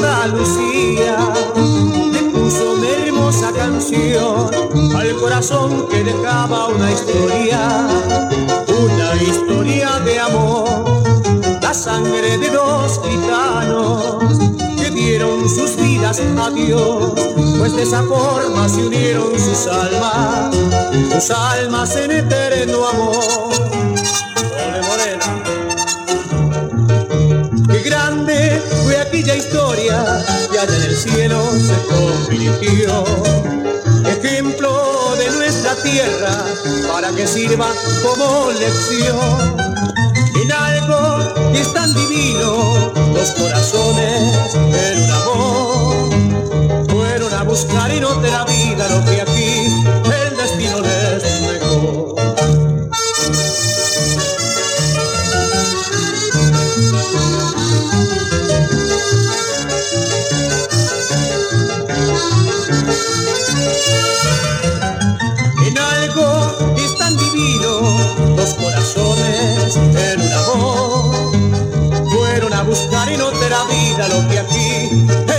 Andalucía le puso una hermosa canción al corazón que dejaba una historia de amor, la sangre de dos gitanos que dieron sus vidas a Dios, pues de esa forma se unieron sus almas en eterno amor. Ole, morena. Qué grande fue aquella historia que allá en el cielo se convirtió, ejemplo de nuestra tierra para que sirva como lección. En algo que es tan divino, los corazones en un amor fueron a buscar en otra vida lo que aquí el destino les dejó. En algo que es tan divino, los corazones en un amor fueron a buscar en otra vida lo que aquí